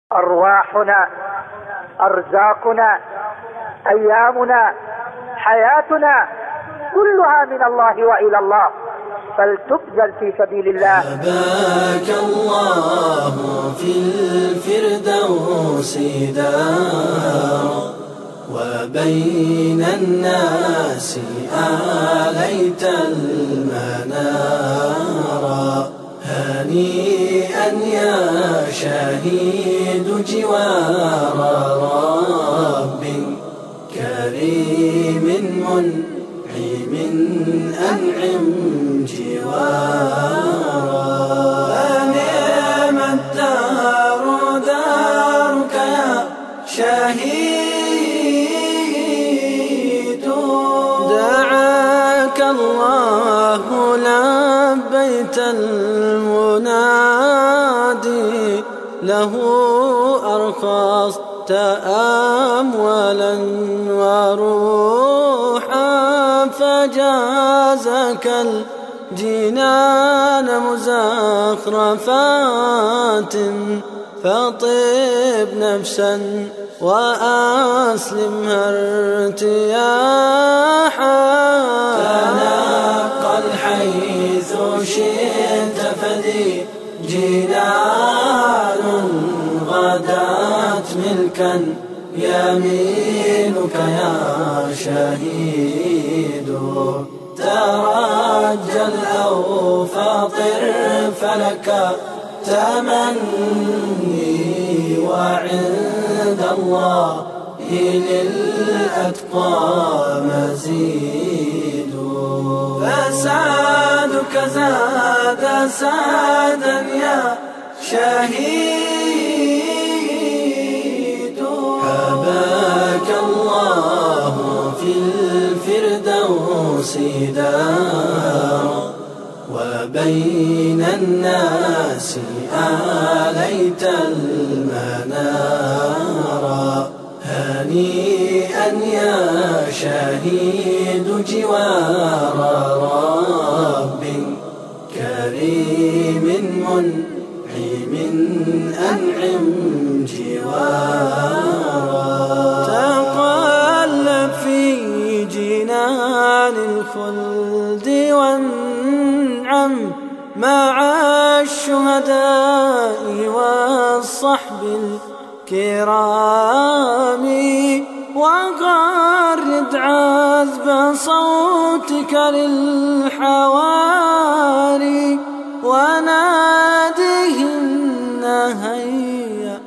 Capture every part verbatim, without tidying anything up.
أرواحنا، أرزاقنا، أيامنا، حياتنا كلها من الله وإلى الله، فلتبذل في سبيل الله. أباك الله في الفردوس دار، وبين الناس آليت المنار. هنيئا يا شهيد جوار رب كريم منعم، أنعم جوارا. فنعم الدار دارك يا شهيد، دعاك الله لبيت المنادي، له أرخصت أموالا وروحا، فجازك الجنان مزخرفات. فطب نفسا وأسلمها ارتياحا، تنقل حيث شئت فذي جنان غدات ملكا يمينك يا شهيد. ترجل أو فاطر فلك تمني، وعند الله للأتقى مزيد. فسعدك زاد سعدا يا شهيد. حباك الله في الفردوس دار، وبين الناس آليت المنار. هنيئا يا شهيد جوار رب كريم منعم، أنعم جوارا. تقلب في جنان الخلد وانعم مع الشهداء والصحب الكرام، وغرد عذب صوتك للحواري، وناديهن هيا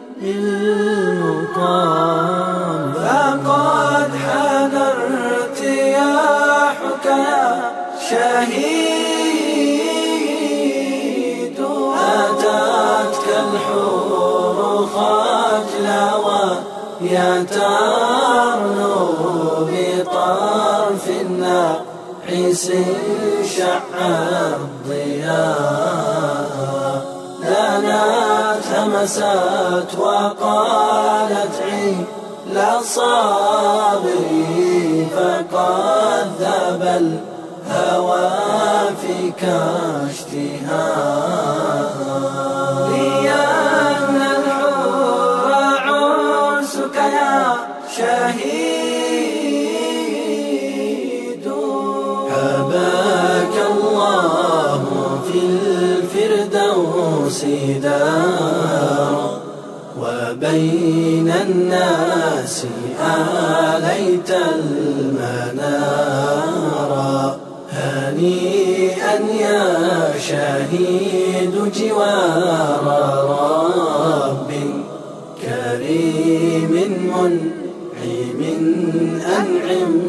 للمقام. فقد حان ارتياحك يا شهيد، أتتك الحور خجلا ويترنو بطرف الناعس شع الضياء. دنت همست وقالت عيل صابري، فقد ذاب الهوى فيك اشتهاء. لأن الحور عرسك يا شهيد. حباك الله في الفردوس دار، وبين الناس آليت المنار. هنيئا يا شهيد جوار رب كريم منعم، أنعم